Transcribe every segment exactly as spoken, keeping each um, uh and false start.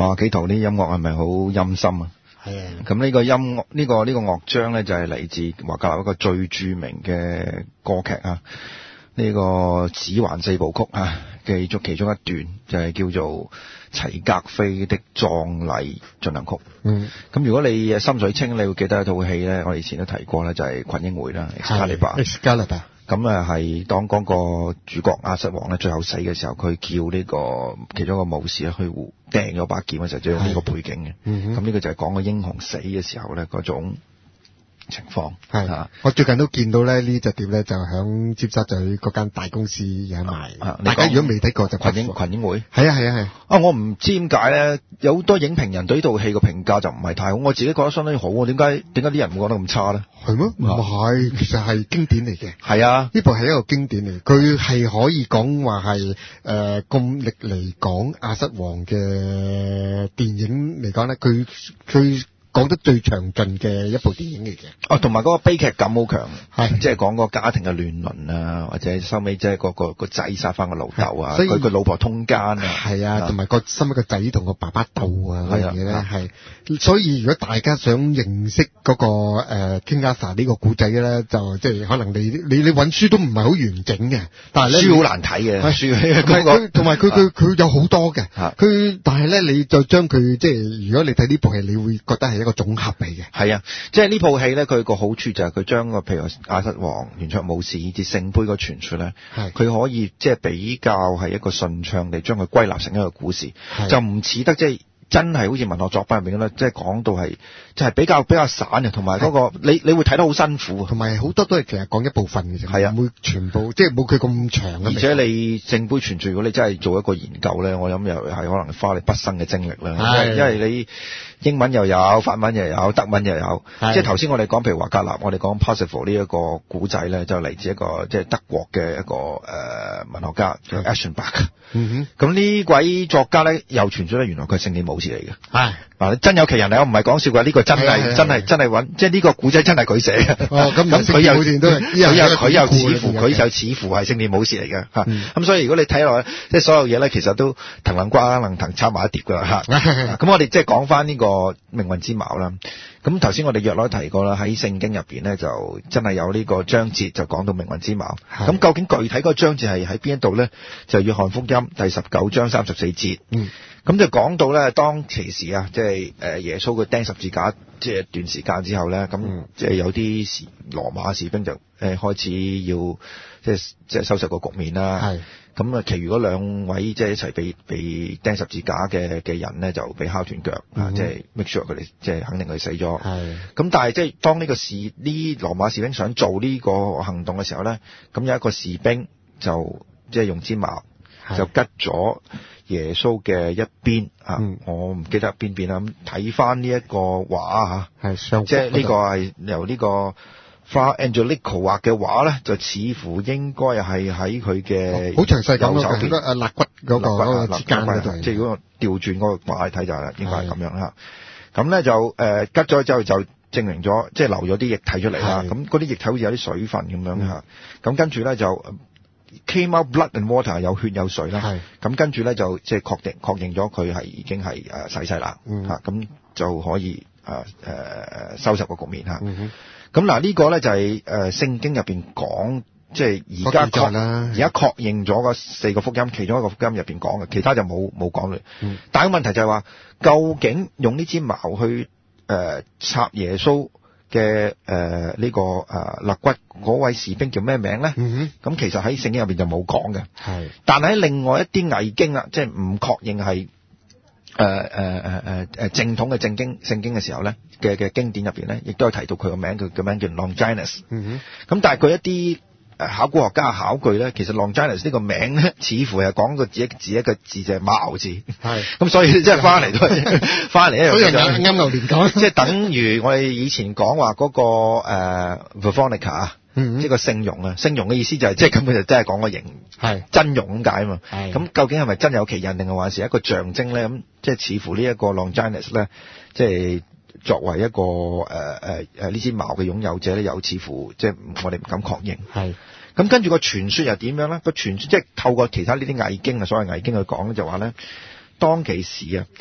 哇！幾圖啲音樂係咪好陰森啊？ 係啊。 咁呢個音樂呢、呢個呢、呢個樂章咧就係、是、嚟自華格納一個最著名嘅歌劇啊，呢、呢個指環四部曲啊嘅中其中一段就係叫做齊格菲的葬禮進行曲。 嗯。 咁如果你心水清，你會記得一套戲咧，我哋以前都提過咧，就係、是《群英會》啦 ，Excalibur。 咁啊，係當嗰個主角亞瑟王咧最後死嘅時候，佢叫呢個其中一個武士咧去掟咗把劍嘅時候，就用呢個背景嘅。咁呢、嗯、個就係講個英雄死嘅時候咧嗰種情況。 係啊，我最近都見到咧呢隻碟咧就響尖沙咀嗰間大公司有賣。啊，大家如果未睇過就群英群英會。 係啊係啊係。 啊，我唔知點解咧，有好多影評人對呢套戲個評價就唔係太好，我自己覺得相當於好。點解點解啲人會覺得咁差咧？ 係咩？唔係，其實係經典嚟嘅。 係啊， 呢部係一個經典嚟，佢係可以講話係誒咁歷嚟講亞瑟王嘅電影嚟講咧，佢佢。講得最詳盡嘅一部電影嚟嘅。 哦，同埋嗰個悲劇感好強， 係即係講個家庭嘅亂倫啊，或者收尾即係個個個仔殺翻個老豆啊，佢個老婆通姦啊， 係啊，同埋個收尾個仔同個爸爸鬥啊嗰樣嘢咧，係。所以如果大家想認識嗰、嗰個誒 King Arthur 呢個古仔咧，就即係可能你你你揾書都唔係好完整嘅，但係咧書好難睇嘅，書同埋佢佢佢有好多嘅，佢但係咧你就將佢即係如果你睇呢部戲，你會覺得係一個總合嚟嘅。 係啊，即係呢部戲咧，佢個好處就係佢將個譬如亞瑟王、圓桌武士以至聖杯個傳說咧，佢可以即係比較係一個順暢地將佢歸納成一個故事，就唔似得即係。真係好似文學作品入面咁啦，即係講到係，即係比較比較散嘅，同埋嗰個你你會睇得好辛苦， 同埋好多都係其實講一部分嘅啫， 係啊， 唔會全部即係冇佢咁長。 而且你聖杯傳說，如果你真係做一個研究咧，我諗又係可能花你畢生嘅精力啦，因為你英文又有，法文又有，德文又有，即係頭先我哋講譬如華格納，我哋講 Parsifal 呢一個古仔咧，就嚟自一個即係德國嘅一個誒、呃、文學家叫 Aschenbach。嗯哼，咁呢位作家咧又傳咗咧，原來佢係聖殿武士嚟嘅。係嗱，真有其人嚟，我唔係講笑㗎，呢、這個真係真係真係揾，即係呢個古仔真係佢寫嘅。哦，咁咁佢又佢又佢又似乎佢又似乎係聖殿武士嚟嘅嚇。咁、嗯、所以如果你睇落去，即係所有嘢咧，其實都藤撚瓜能藤插埋一碟㗎啦嚇。咁我哋即係講翻呢個命運之矛啦。咁頭先我哋約略提過啦，喺聖經入邊咧就真係有呢個章節就講到命運之矛。咁究竟具體嗰個章節係喺邊一度咧？就約翰福音第十九章三十四節。嗯。咁就講到咧，當其時啊，即係誒耶穌佢釘十字架，即係一段時間之後咧，咁即係有啲士羅馬士兵就誒開始要即係即係收拾個局面啦。係。咁啊，其餘嗰兩位即係一齊被被釘十字架嘅嘅人咧，就被敲斷腳啊！即係 make sure 佢哋即係肯定佢死咗。係。咁但係即係當呢個士呢羅馬士兵想做呢個行動嘅時候咧，咁有一個士兵就即係用支矛就拮咗耶穌嘅一邊啊！我唔記得邊邊啦。咁睇翻呢一個畫嚇，係即係呢個係由呢個Fra Angelico 畫嘅畫咧，就似乎應該係喺佢嘅好詳細咁嘅，應該誒肋骨嗰個嗰個之間嗰度，即係如果調轉嗰個畫嚟睇就係應該係咁樣嚇。咁咧就誒拮咗之後就證明咗，即係流咗啲液體出嚟啦。咁嗰啲液體好似有啲水分咁樣嚇。咁跟住咧就 came out blood and water 有血有水啦。咁跟住咧就即係確定確認咗佢係已經係誒洗洗啦嚇。咁就可以誒誒收拾個局面嚇。咁嗱呢個咧就係誒聖經入邊講，即係而家確而家確認咗嗰四個福音，其中一個福音入邊講嘅，其他就冇冇講嘞。嗯、但係個問題就係話，究竟用呢支矛去誒、呃、插耶穌嘅誒呢個誒肋骨嗰位士兵叫咩名咧？咁、嗯、其實喺聖經入邊就冇講嘅。係，但係喺另外一啲偽經啊，即係唔確認係。誒誒誒誒誒正統嘅正經聖經嘅時候咧嘅嘅經典入邊咧，亦都有提到佢個名，佢個名叫 Longinus。嗯哼。咁但係佢一啲誒考古學家嘅考據咧，其實 Longinus 呢個名咧，似乎係講個字一字一個字就係矛字。係。咁所以即係翻嚟都係翻嚟一樣。所以啱啱牛年講，即係等於我哋以前講話嗰個誒 Veronica 啊。嗯，即係個聖容啊，聖容嘅意思就係、是、即係根本就真係講個形，係真容咁解啊嘛。係咁究竟係咪真有其人，定係還是一個象徵咧？咁即係似乎呢一個 Longinus 咧，即係作為一個誒誒誒呢支矛嘅擁有者咧，又似乎即係我哋唔敢確認。係咁跟住個傳說又點樣咧？個傳說即係透過其他呢啲偽經啊，所謂偽經去講咧，就話咧當其時啊，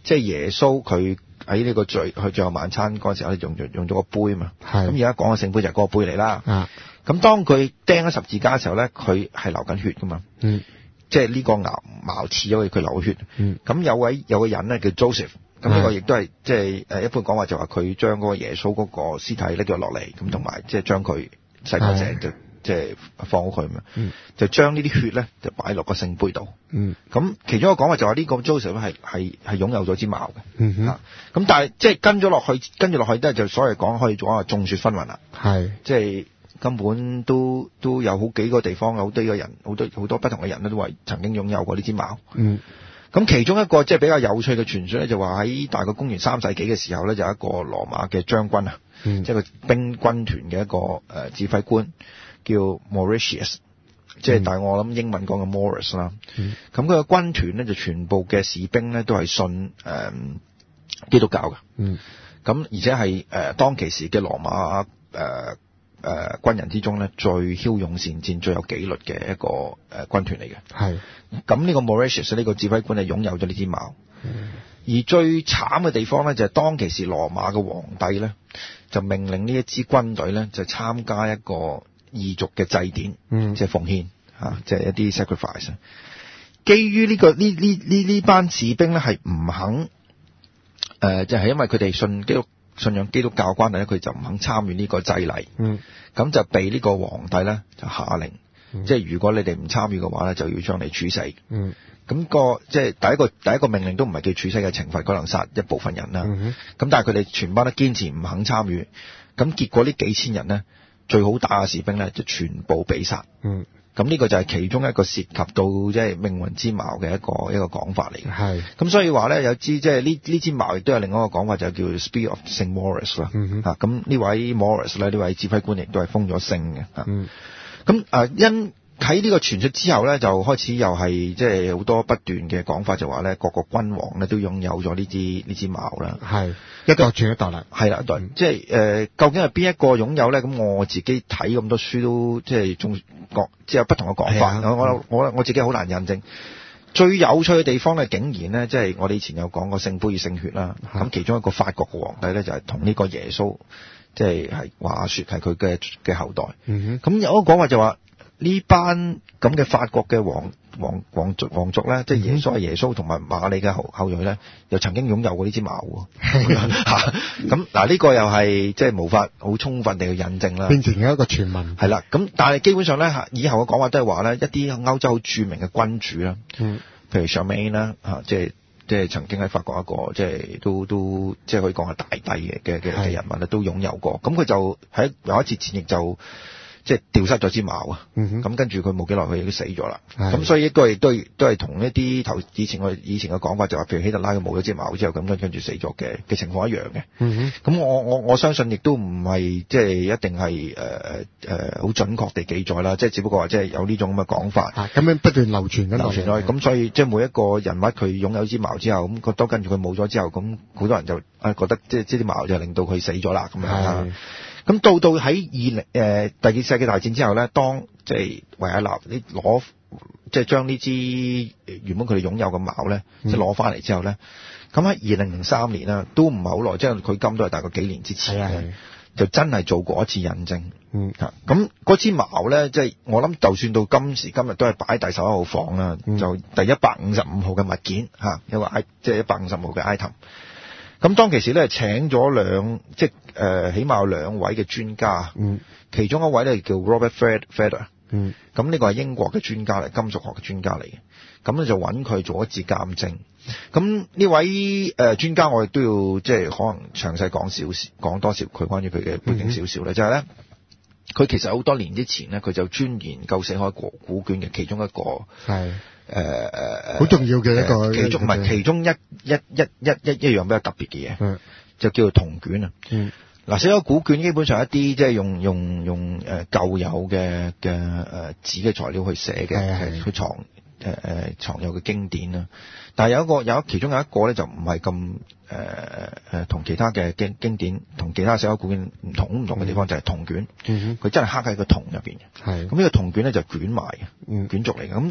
即係耶穌佢喺呢個最佢最後晚餐嗰陣時候，用用用咗個杯嘛。咁而家講嘅聖杯就係嗰個杯嚟啦。咁、啊、當佢釘咗十字架嘅時候咧，佢係流緊血噶嘛。嗯。即係呢個矛矛刺咗佢，佢流血。嗯。咁有位有個人咧叫 Joseph，咁呢個亦都係即係誒一般講話就話佢將嗰個耶穌嗰個屍體拎咗落嚟，咁同埋即係將佢洗乾淨就即係放好佢嘛。嗯。就將呢啲血咧就擺落個聖杯度。嗯。咁其中一個講話就話呢個 Joseph 係係係擁有咗支矛嘅。嗯哼。咁、啊、但係即係跟咗落去，跟住落去都係就所謂講可以講話眾說紛紜啦。係。即係。根本都都有好幾個地方，有好多個人，好多好多不同嘅人咧，都話曾經擁有過呢支矛。嗯。咁其中一個即係比較有趣嘅傳說咧，就話喺大概公元三世紀嘅時候咧，就有一個羅馬嘅將軍啊，嗯、即係個兵軍團嘅一個誒、呃、指揮官，叫 Mauritius， 即係、嗯、但係我諗英文講嘅 Morris 啦。咁佢嘅軍團咧就全部嘅士兵咧都係信誒、呃、基督教嘅。嗯。咁而且係誒、呃、當其時嘅羅馬誒。呃誒、呃、軍人之中咧，最驍勇善戰、最有紀律嘅一個誒、呃、軍團嚟嘅。係。咁呢個 Mauritius 呢個指揮官係擁有咗呢支矛。嗯。而最慘嘅地方咧，就係、是、當其時羅馬嘅皇帝咧，就命令呢一支軍隊咧，就參加一個異族嘅祭典，嗯，即係奉獻嚇，即係一啲 sacrifice。基於呢、這個呢呢呢呢班士兵咧係唔肯誒、呃，就係、是、因為佢哋信基督。信仰基督教關係咧，佢就唔肯參與呢個祭禮。嗯，咁就被呢個皇帝咧就下令，嗯、即係如果你哋唔參與嘅話咧，就要將你處死。嗯，咁、那個即係第一個第一個命令都唔係叫處死嘅懲罰，可能殺一部分人啦。嗯，咁但係佢哋全班都堅持唔肯參與，咁結果呢幾千人咧最好打嘅士兵咧就全部被殺。嗯。咁呢個就係其中一個涉及到即係命運之矛嘅一個一個講法嚟嘅。係。咁所以話咧有支即係呢呢支矛亦都有另外一個講法，就叫 Spear of Saint Maurice 啦。嗯哼。咁呢位 Maurice 咧，呢位指揮官亦都係封咗聖嘅。嗯。咁啊因喺呢個傳出之後咧，就開始又係即係好多不斷嘅講法，就話咧各個君王咧都擁有咗呢支呢支矛啦。係。一代傳一代啦。係啦，對。嗯、即係誒、呃，究竟係邊一個擁有咧？咁我自己睇咁多書都即係仲講，即係有不同嘅講法。我我我我自己好難印證。最有趣嘅地方咧，竟然咧，即係我哋以前有講過聖杯與聖血啦。咁其中一個法國嘅皇帝咧，就係同呢個耶穌，即係係話説係佢嘅嘅後代。嗯哼。咁有一個講法就話。呢班咁嘅法國嘅皇皇皇族皇族咧，即係耶穌係耶穌同埋瑪利嘅後後裔咧，又曾經擁有過呢支矛喎。咁嗱，呢個又係即係無法好充分地去印證啦。變成一個傳聞。係啦，咁但係基本上咧，以後嘅講法都係話咧，一啲歐洲好著名嘅君主啦，嗯，譬如 Charlemagne 啦，嚇，即係即係曾經喺法國一個即係都都即係可以講係大帝嘅嘅嘅嘅人物咧，都擁有過。咁佢就喺有一次戰役就。即係掉失咗支矛啊！咁、嗯、跟住佢冇幾耐，佢已經死咗啦。咁所以都係都係都係同一啲頭以前我以前嘅講法，就話譬如希特拉佢冇咗支矛之後，咁跟跟住死咗嘅嘅情況一樣嘅。咁、嗯、我我我相信亦都唔係即係一定係誒誒好準確地記載啦。即係只不過話即係有呢種咁嘅講法。咁、啊、樣不斷流傳緊流傳落去。咁所以即係每一個人物佢擁有支矛之後，咁覺得跟住佢冇咗之後，咁好多人就啊覺得即係支矛就令到佢死咗啦咁樣。咁到到喺二零誒第二次世界大戰之後咧，當即係維也納你攞即係將呢支原本佢哋擁有嘅矛咧，即係攞翻嚟之後咧，咁喺二零零三年啦，都唔係好耐，即係佢今都係大概幾年之前嘅，就真係做過一次印證。嗯，咁嗰支矛咧，即係我諗，就算到今時今日都係擺喺第十一號房啦、嗯，就第一百五十五號嘅物件嚇，一個 I 即係一百五十號嘅 item。咁當其時咧，請咗兩即係誒、呃，起碼有兩位嘅專家。嗯。其中一位咧叫 Robert Feather。嗯。咁呢個係英國嘅專家嚟，金屬學嘅專家嚟嘅。咁咧就揾佢做一次鑑證。咁呢位誒、呃、專家，我亦都要即係可能詳細講少少，講多少佢關於佢嘅背景少少咧，就係咧，佢其實好多年之前咧，佢就專研究死海古古卷嘅其中一個係。誒誒好重要嘅一個，其中唔係其中一一一一一一樣比較特別嘅嘢，嗯，就叫做銅卷啊。嗯，嗱，死海古卷基本上一啲即係用用用誒、呃、舊有嘅嘅誒紙嘅材料去寫嘅，係去藏誒誒、呃、藏有嘅經典啦。但係有一個有其中有一個咧就唔係咁誒誒同其他嘅經經典同其他死海古卷唔同唔同嘅地方，嗯、就係銅卷。嗯，佢真係刻喺個銅入邊嘅。係咁呢個銅卷咧就捲埋嘅，嗯，卷軸嚟嘅咁。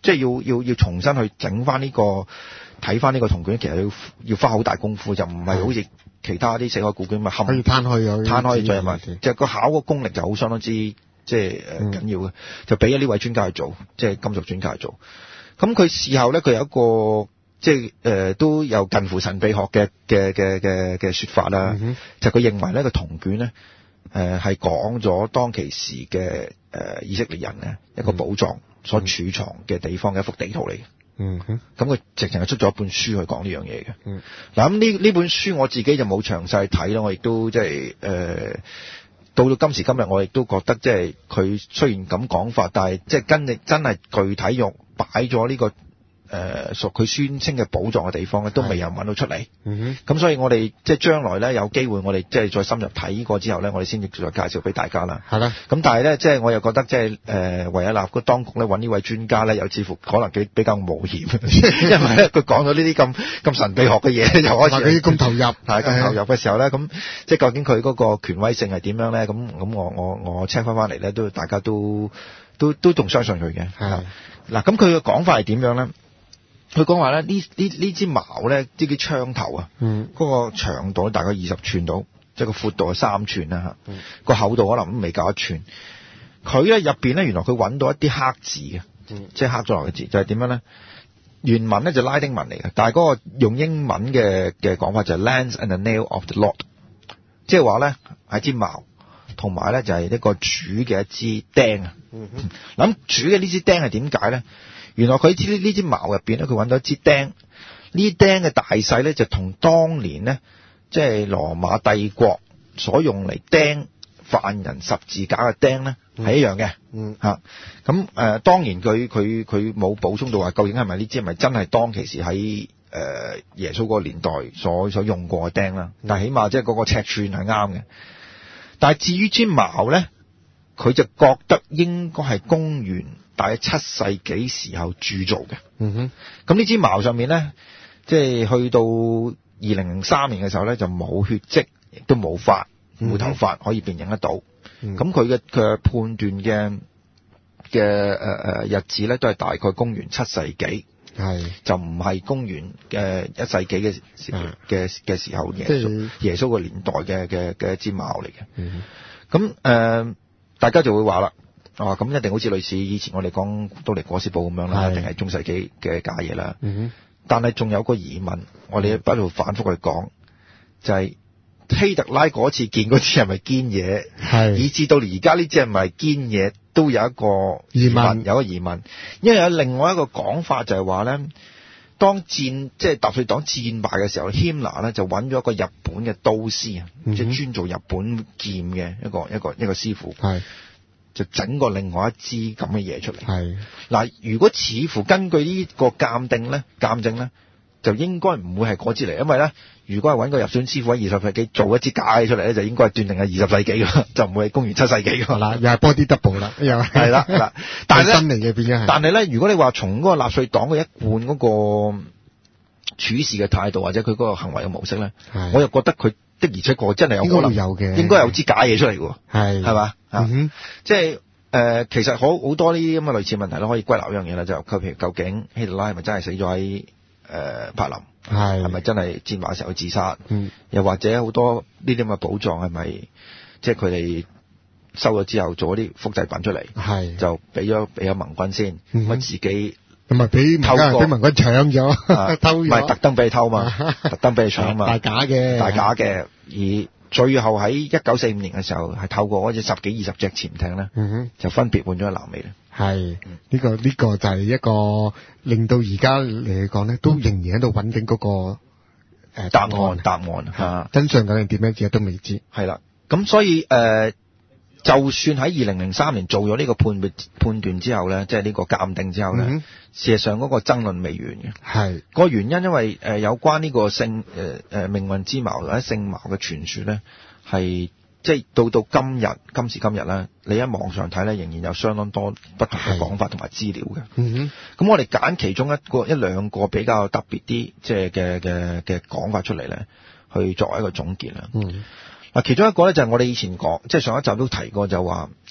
即係要要要重新去整翻呢個睇翻呢個銅卷，其實要要花好大功夫，就唔係好似其他啲死海古卷咪冚可以攤開咗， 攤開咗嘛，即係個考個功力就好相當之即係誒緊要嘅，就俾咗呢位專家去做，即係金屬專家去做。咁佢事後咧，佢有一個即係誒、呃、都有近乎神秘學嘅嘅嘅嘅嘅説法啦，嗯、就佢認為呢個銅卷咧誒係講咗當其時嘅誒、呃、以色列人咧一個寶藏所儲藏嘅地方嘅一幅地圖嚟嘅。 嗯哼， 咁佢直情係出咗一本書去講呢樣嘢嘅。 嗯， 嗱咁呢呢本書我自己就冇詳細睇啦，我亦都即係誒到到今時今日，我亦都覺得即係佢雖然咁講法，但係即係跟你真係具體用擺咗呢個誒屬佢宣稱嘅寶藏嘅地方咧，都未有揾到出嚟。 嗯哼，咁所以我哋即係將來咧有機會，我哋即係再深入睇過之後咧，我哋先至再介紹俾大家啦。 係啦。 咁但係咧，即係我又覺得即係誒維也納個當局咧揾呢位專家咧，又似乎可能幾比較冒險，因為咧佢講咗呢啲咁咁神秘學嘅嘢，又開始咁投入， 係咁投入嘅時候咧，咁即係究竟佢嗰個權威性係點樣咧？咁咁我我我 check 翻翻嚟咧，都大家都都都仲相信佢嘅。 係嗱，咁佢嘅講法係點樣咧？佢講話咧，呢呢呢支矛咧，呢啲槍頭啊， 嗯， 嗰個長度大概二十寸到，即係個闊度係三寸啦嚇，個、嗯、厚度可能都未夠一寸。佢咧入邊咧，原來佢揾到一啲刻字嘅，嗯、即係刻咗落嘅字，就係、是、點樣咧？原文咧就拉丁文嚟嘅，但係嗰個用英文嘅嘅講法就係 lance and the nail of the Lord，即係話咧係支矛，同埋咧就係一個主嘅一支釘啊。嗯哼，諗主嘅呢支釘係點解咧？原來佢呢呢支矛入邊咧，佢揾到一支釘，呢釘嘅大細咧就同當年咧，即係羅馬帝國所用嚟釘犯人十字架嘅釘咧係一樣嘅。嗯，嚇咁誒，當然佢佢佢冇補充到話究竟係咪呢支係咪真係當其時喺誒、呃、耶穌嗰個年代所所用過嘅釘啦？嗯、但係起碼即係嗰個尺寸係啱嘅。但係至於支矛咧，佢就覺得應該係公元大約七世紀時候鑄造嘅。嗯哼，咁呢支矛上面咧，即係去到二零零三年嘅時候咧，就冇血跡，亦都冇髮，冇頭髮可以辨認得到。咁佢嘅佢判斷嘅嘅誒誒日子咧，都係大概公元七世紀，係就唔係公元嘅一世紀嘅嘅嘅時候耶穌耶穌個年代嘅嘅嘅一支矛嚟嘅。咁誒、呃，大家就會話啦。哦，咁一定好似類似以前我哋講都尼裹斯堡咁樣啦，一定係中世紀嘅假嘢啦。嗯、但係仲有個疑問，我哋喺度反覆去講，就係、是、希特拉嗰次見嗰支係咪堅嘢？係，以至到而家呢支係咪堅嘢，都有一個疑問，有一個疑問。因為有另外一個講法就係話咧，當戰即係納粹黨戰敗嘅時候，希特拉咧就揾咗一個日本嘅刀師啊，即係專做日本劍嘅一個一個一個師傅。係。就整個另外一支咁嘅嘢出嚟。係嗱，如果似乎根據呢個鑑定咧，鑑證咧，就應該唔會係嗰支嚟，因為咧，如果係揾個入選師傅喺二十世紀做一支假嘢出嚟咧，就應該係斷定係二十世紀㗎，就唔會係公元七世紀㗎。嗱，又係 body double 啦，又係啦嗱，但係咧新嚟嘅變咗係。但係咧，如果你話從嗰個納粹黨嘅一貫嗰個處事嘅態度或者佢嗰個行為嘅模式咧，我又覺得佢的而且確真係有可能有嘅，應該有支假嘢出嚟㗎，係係嘛？嗯哼，即係誒、呃，其實好好多呢啲咁嘅類似問題咧，可以歸納一樣嘢啦，就譬如究竟希特拉係咪真係死咗喺誒柏林？係係咪真係戰敗嘅時候去自殺？嗯，又或者好多呢啲咁嘅寶藏係咪即係佢哋收咗之後做咗啲複製品出嚟？係就俾咗俾咗盟軍先，咁、嗯、自己咁咪俾偷過俾盟軍搶咗、啊，偷唔係特登俾你偷嘛，特登俾你搶嘛，大假嘅，大假嘅而。最後喺一九四五年嘅時候，係透過嗰隻十幾二十隻潛艇咧、嗯，就分別換咗去南美咧。係呢、嗯這個呢、這個就係一個令到而家嚟講咧，都仍然喺度揾緊嗰個誒、呃、答案答案嚇、啊。真相究竟點樣，自己都未知。係啦，咁所以誒、呃，就算喺二零零三年做咗呢個判別判斷之後咧，即係呢個鑑定之後咧、嗯，事實上嗰個爭論未完嘅。係個原因，因為誒、呃、有關呢個聖誒誒命運之矛或者聖矛嘅傳說咧，係即係到到今日今時今日咧，你喺網上睇咧，仍然有相當多不同嘅講法同埋資料嘅。嗯哼，咁我哋揀其中一個一兩個比較特別啲，即係嘅嘅嘅講法出嚟咧，去作為一個總結啦。嗯。嗱，其中一個咧就係我哋以前講，即係上一集都提過，就話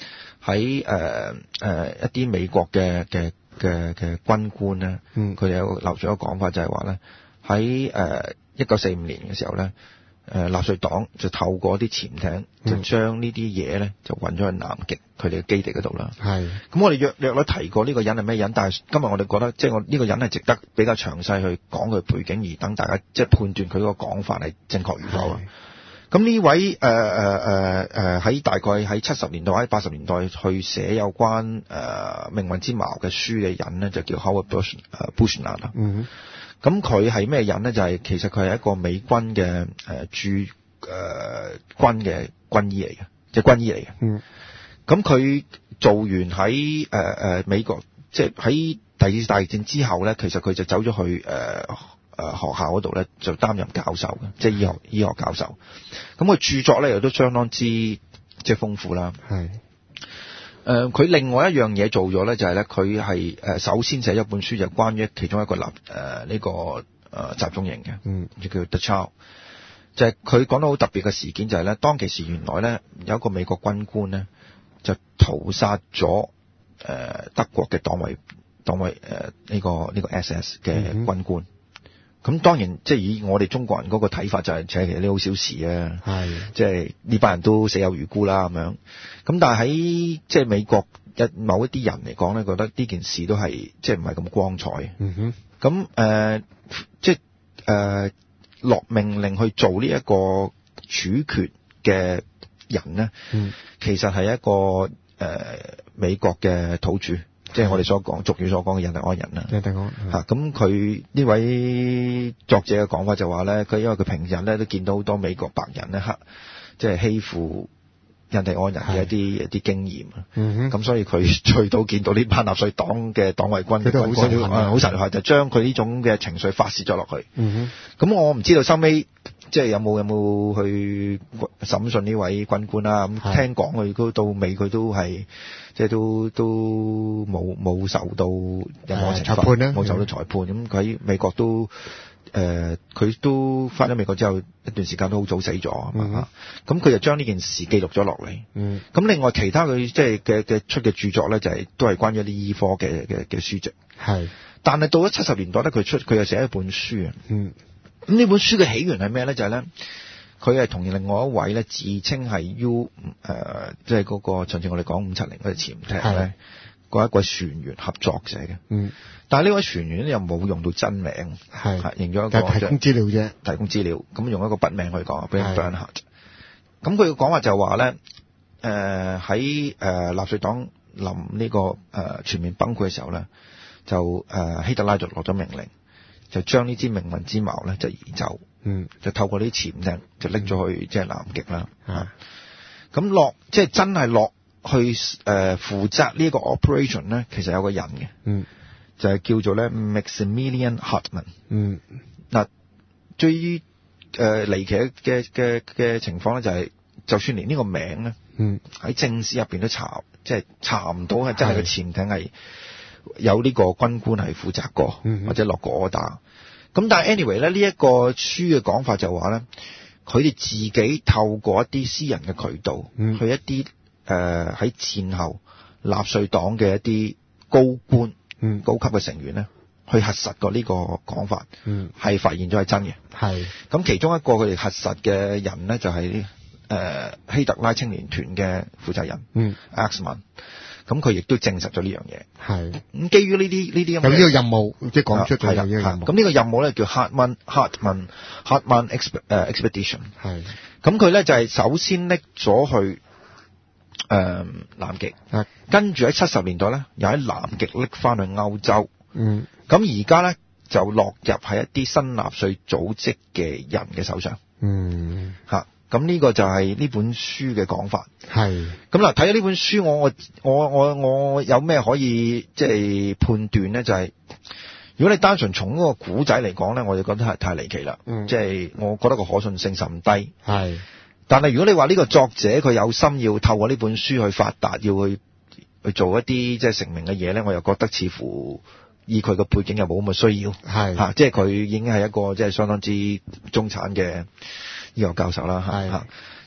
喺誒誒一啲美國嘅嘅嘅嘅軍官咧， 嗯， 佢哋有留咗一個講法就係話咧，喺誒一九四五年嘅時候咧。誒納粹黨就透過啲潛艇，就將呢啲嘢咧就運咗去南極佢哋嘅基地嗰度啦。 係。咁我哋約略略提過呢個人係咩人，但係今日我哋覺得即係我呢個人係值得比較詳細去講佢背景，而等大家即係判斷佢個講法係正確與否啊。咁呢位誒誒誒誒喺大概喺七十年代或者八十年代去寫有關誒、呃、命運之矛嘅書嘅人咧，就叫 Howard Bush 誒 Bushnell 啦。 嗯。 咁佢係咩人咧？就係、是、其實佢係一個美軍嘅誒駐誒軍嘅軍醫嚟嘅，即係軍醫嚟嘅。 嗯。咁佢做完喺誒誒美國，即係喺第二次大戰之後咧，其實佢就走咗去誒誒、呃、學校嗰度咧，就擔任教授嘅，即係醫學醫學教授。咁佢著作咧，亦都相當之即係豐富啦。 係。 誒、呃，佢另外一樣嘢做咗咧，就係咧，佢係誒首先寫一本書，就關於其中一個立誒呢個誒、呃、集中營嘅， 嗯， 就叫 Dachau。就係佢講到好特別嘅事件，就係咧，當其時原來咧有一個美國軍官咧就屠殺咗誒德國嘅黨衛黨衛誒呢個呢、呢個 S S 嘅軍官。咁、嗯、當然即係以我哋中國人嗰個睇法就係、是，其實呢好小事啊，係即係呢班人都死有餘辜啦咁樣。咁但係喺即係美國一某一啲人嚟講咧，覺得呢件事都係即係唔係咁光彩。 嗯哼。 咁誒、呃、即係誒落命令去做呢一個處決嘅人咧、嗯，其實係一個誒、呃、美國嘅土著。即係我哋所講俗語所講嘅印第安人啦， 印第安嚇咁佢呢位作者嘅講法就話咧，佢因為佢平日咧都見到好多美國白人咧黑，即係欺負印第安人嘅一啲一啲經驗啊，咁、嗯、所以佢去到見到呢班納粹黨嘅黨衛軍嘅軍官，好實在就將佢呢種嘅情緒發泄咗落去。咁、嗯、我唔知道收尾即係有冇有冇去審訊呢位軍官啦？咁聽講佢都到尾佢都係。即係都都冇冇受到任何懲罰，冇受到裁判。咁佢喺美國都誒，佢、呃、都返咗美國之後一段時間都好早死咗。咁、嗯、佢就將呢件事記錄咗落嚟。咁、嗯、另外其他佢即係嘅嘅出嘅著作咧，就係、是、都係關於一啲醫科嘅嘅嘅書籍。係，但係到咗七十年代咧，佢出佢又寫一本書啊。嗯，咁呢本書嘅起源係咩咧？就係、是、咧。佢係同另外一位咧，自稱係 U 誒，即係嗰個上次我哋講五七零嗰隻潛艇咧，嗰一位船員合作寫嘅。嗯，但係呢位船員咧又冇用到真名，係認咗一個提供資料啫， 提供資料，咁用一個筆名去講，俾人 burn 下。咁佢嘅講話就話咧，誒喺誒納粹黨臨呢個誒、呃、全面崩潰嘅時候咧，就誒、呃、希特拉就落咗命令，就將呢支命運之矛咧就移走。嗯，就透過啲潛艇就拎咗去即係、就是、南極啦。啊，咁落即係真係落去誒、呃、負責呢個 operation 咧，其實有個人嘅。嗯，就係叫做咧 Maximilian Hartmann。嗯，嗱，最誒離奇嘅嘅嘅情況咧就係、是，就算連呢個名咧，嗯，喺正史入邊都查，即係查唔到係真係個潛艇係有呢個軍官係負責過，嗯、或者落過 order。咁但係 anyway 咧，呢一個書嘅講法就話咧，佢哋自己透過一啲私人嘅渠道，嗯、去一啲誒喺戰後納粹黨嘅一啲高官、嗯、高級嘅成員咧，去核實過呢個講法，係、嗯、發現咗係真嘅。係咁其中一個佢哋核實嘅人咧，就係、是、誒、呃、希特拉青年團嘅負責人，嗯 Axmann。咁佢亦都證實咗呢樣嘢，係咁基於呢啲呢啲咁嘅有呢個任務，即係講出咗有呢個任務。咁呢個任務咧叫 Hartmann Hartmann Hartmann Expedition， 係咁佢咧就係首先拎咗去誒、呃、南極，跟住喺七十年代咧又喺南極拎翻去歐洲，嗯，咁而家咧就落入喺一啲新納粹組織嘅人嘅手上，嗯，嚇。咁呢個就係呢本書嘅講法。係。咁嗱，睇咗呢本書，我我我我我有咩可以即係判斷咧？就係、是、如果你單純從嗰個古仔嚟講咧，我就覺得係太離奇啦。嗯。即係我覺得個可信性甚低。係。但係如果你話呢個作者佢有心要透過呢本書去發達，要去去做一啲即係成名嘅嘢咧，我又覺得似乎以佢個背景又冇咁嘅需要。係。嚇、啊，即係佢已經係一個即係相當之中產嘅醫學教授啦，嚇嚇，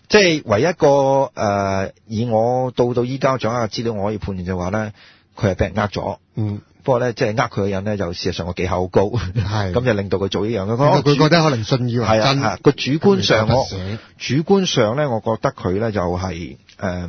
即係唯一一個誒、呃，以我到到依家掌握嘅資料，我可以判斷就話咧，佢係俾人呃咗。 嗯。 不過咧，即係呃佢嘅人咧，就事實上個技巧好高， 係咁就令到佢做呢樣嘅。 佢佢覺得可能信以為真。 係啊，個主觀上我主觀上咧，我覺得佢咧就係誒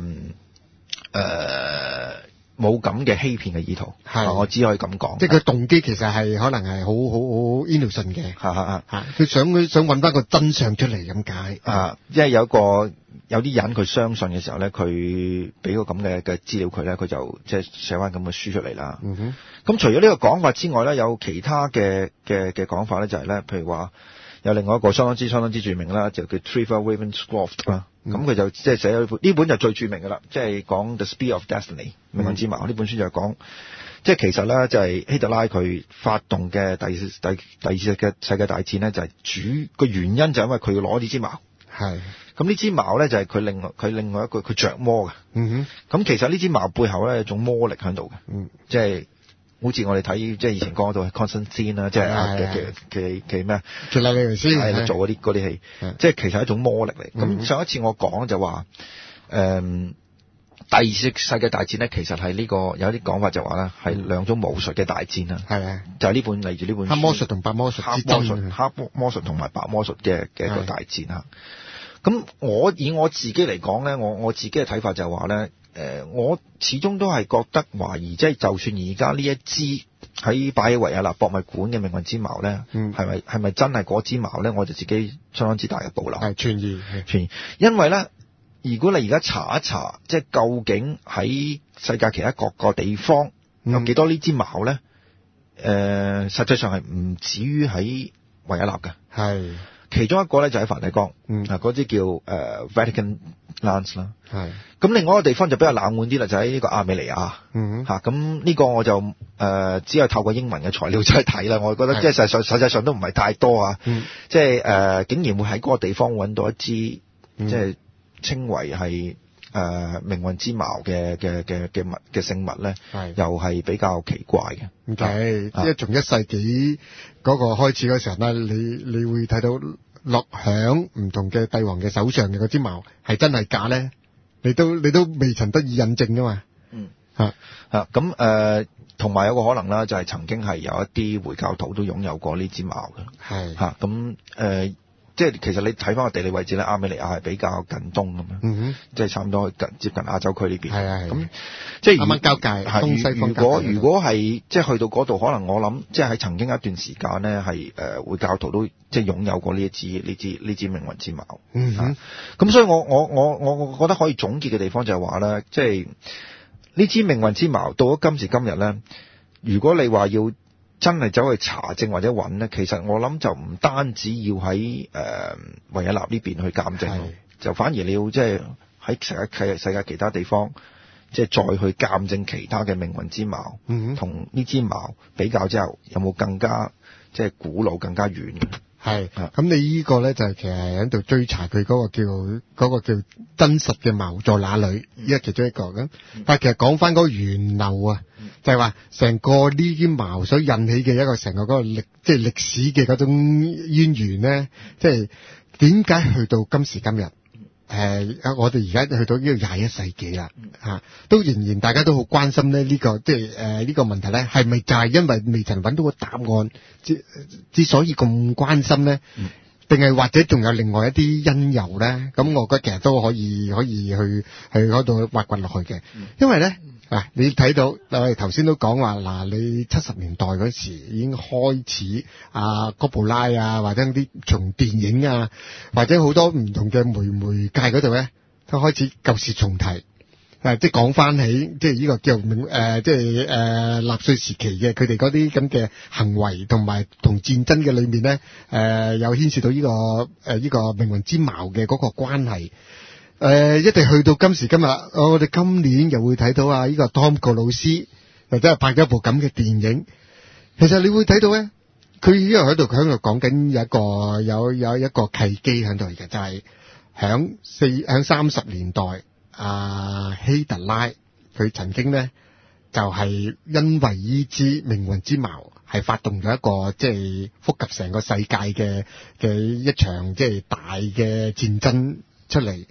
誒冇咁嘅欺騙嘅意圖。係，我只可以咁講。 即係佢動機其實係可能係好好好 innocent 嘅。 係係係， 佢想佢想揾翻個真相出嚟咁解。 啊，因為有個。有啲人佢相信嘅時候咧，佢俾個咁嘅嘅資料佢咧，佢就即係寫翻咁嘅書出嚟啦。 嗯哼。 咁除咗呢個講法之外咧，有其他嘅嘅嘅講法咧，就係咧，譬如話有另外一個相當之相當之著名啦，就叫 Trevor Ravenscroft 啦。咁佢就即係寫咗呢本呢本就最著名㗎啦，即係講 The Spear of Destiny 命運之矛呢本書就係講，即係其實咧就係希特拉佢發動嘅第第第二次嘅世界大戰咧，就係主個原因就係因為佢要攞呢支矛。 係。 咁呢支矛咧就係佢另外佢另外一個佢着魔嘅。 嗯哼。咁其實呢支矛背後咧有一種魔力喺度嘅。 嗯。 即係好似我哋睇即係以前講到 Constantine 啦，即係嘅嘅嘅嘅咩啊？ 傑拉里維斯係啦，做嗰啲嗰啲戲，即係其實係一種魔力嚟。咁、嗯、上一次我講就話，誒、嗯，第二次世界大戰咧，其實係呢、這個有啲講法就話咧係兩種巫術嘅大戰啦。係啊，就係、是、呢本嚟自呢本書黑魔術同白魔術之爭， 黑魔術同埋白魔術嘅嘅一個大戰嚇。咁我以我自己嚟講咧，我我自己嘅睇法就係話咧，誒、呃，我始終都係覺得懷疑，即係就算而家呢一支喺擺喺維也納博物館嘅命運之矛咧，係咪係咪真係嗰支矛咧？我就自己相當之大嘅保留。係存疑， 存疑，因為咧，如果你而家查一查，即係究竟喺世界其他各個地方有幾多呢支矛咧？誒、嗯呃，實際上係唔止於喺維也納嘅。係。其中一個咧就喺梵蒂岡，嗯，啊嗰啲叫誒、呃、Vatican Lance 啦，係。咁另外一個地方就比較冷門啲啦，就喺呢個亞美尼亞，嗯，嚇咁呢個我就誒、呃、只係透過英文嘅材料出去睇啦，我覺得即係實際實際上都唔係太多啊，嗯，即係誒、呃、竟然會喺嗰個地方揾到一支、嗯、即係稱為係。誒、呃，命運之矛嘅嘅嘅嘅物嘅聖物咧，係又係比較奇怪嘅。 唔係，即係從一世紀嗰個開始嗰時候咧，你你會睇到落響唔同嘅帝王嘅手上嘅嗰支矛係真係假咧？你都你都未曾得以印證噶嘛？嗯，吓吓咁誒，同埋、呃、有個可能啦，就係曾經係有一啲回教徒都擁有過呢支矛嘅。係吓咁誒。即係其實你睇翻個地理位置咧，亞美尼亞係比較近東咁樣，嗯，即係差唔多近接近亞洲區呢邊。係啊係。咁即係啱啱交界，東西方交界。如果如果係即係去到嗰度，可能我諗即係喺曾經一段時間咧，係誒回教徒都即係擁有過呢一支呢支呢支命運之矛。嗯哼。咁所以我我我我我覺得可以總結嘅地方就係話咧，即係呢支命運之矛到咗今時今日咧，如果你話要真係走去查證或者揾咧，其實我諗就唔單止要喺誒維也納呢邊去鑑證，就反而你要即係喺世界世界其他地方，即係再去鑑證其他嘅命運之矛，同呢支矛比較之後，有冇更加即係古老、更加遠嘅？ 係，咁你呢個咧就係其實係喺度追查佢嗰個叫嗰、嗰個叫真實嘅矛在哪裏，呢個其中一個咁。但係其實講翻嗰個源流啊，就係話成個呢啲矛所引起嘅一個成個嗰個歷即係歷史嘅嗰種淵源咧，即係點解去到今時今日？誒、呃，我哋而家去到呢個廿一世紀啦，吓、啊、都仍然大家都好關心咧、這、呢個即係誒呢個問題咧，係咪就係因為未曾揾到個答案之之所以咁關心咧？定、嗯、係或者仲有另外一啲因由咧？咁我覺得其實都可以可以去去嗰度挖掘落去嘅、嗯，因為咧嗱、啊，你睇到我哋頭先都講話嗱，你七十年代嗰時已經開始啊哥布拉啊，或者啲從電影啊，或者好多唔同嘅媒媒介嗰度咧，都開始舊事重提，誒、啊，即係講翻起，即係呢個叫明誒，即係誒納粹時期嘅佢哋嗰啲咁嘅行為，同埋同戰爭嘅裏面咧，誒、呃，有牽涉到呢、這個誒呢、呃這個命運之矛嘅嗰個關係。誒、呃，一定去到今時今日，我哋今年又會睇到啊！呢、這個 Tom 個老師又真係拍咗一部咁嘅電影。其實你會睇到咧，佢依家喺度喺度講緊有一個有有一個契機喺度嘅，就係響四響三十年代，啊希特拉佢曾經咧就係、是、因為呢支命運之矛係發動咗一個即係覆及成個世界嘅嘅一場即係大嘅戰爭出嚟。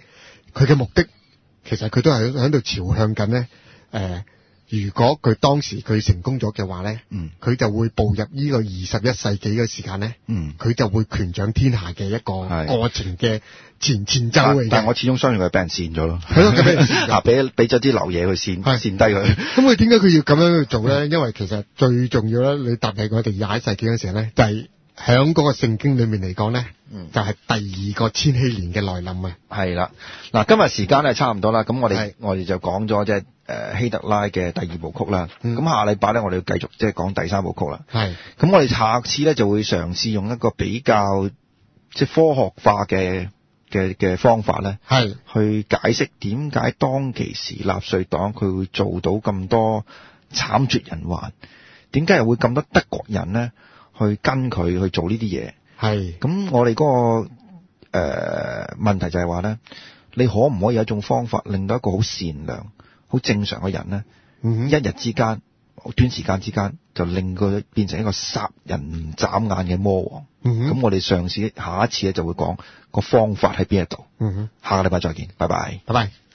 佢嘅目的其實佢都係喺度朝向緊咧誒。如果佢當時佢成功咗嘅話咧，嗯，佢就會步入呢個二十一世紀嘅時間咧，嗯，佢就會權掌天下嘅一個過程嘅前前奏嚟嘅。 但係我始終相信佢俾人扇咗咯， 係咯，佢俾人扇咗，俾俾咗啲流嘢去扇，扇低佢。 咁佢點解佢要咁樣去做咧？因為其實最重要咧，你踏入我哋廿一世紀嘅時候咧，就係喺嗰個聖經裏面嚟講咧，嗯，就係、是、第二個千禧年嘅來臨啊。係啦，嗱，今日時間咧差唔多啦，咁我哋我哋就講咗即係誒希特拉嘅第二部曲啦。咁、嗯、下禮拜咧，我哋要繼續即係講第三部曲啦。係，咁我哋下次咧就會嘗試用一個比較即係科學化嘅嘅嘅方法咧，係去解釋點解當其時納粹黨佢會做到咁多慘絕人寰，點解又會咁多德國人咧去跟佢去做呢啲嘢？係，咁我哋嗰、那個誒、呃、問題就係話咧，你可唔可以有一種方法令到一個好善良、好正常嘅人咧、嗯，一日之間、短時間之間就令佢變成一個殺人眨眼嘅魔王？咁、嗯、我哋上次下一次咧就會講個方法喺邊一度。下個禮拜再見，拜拜，拜拜。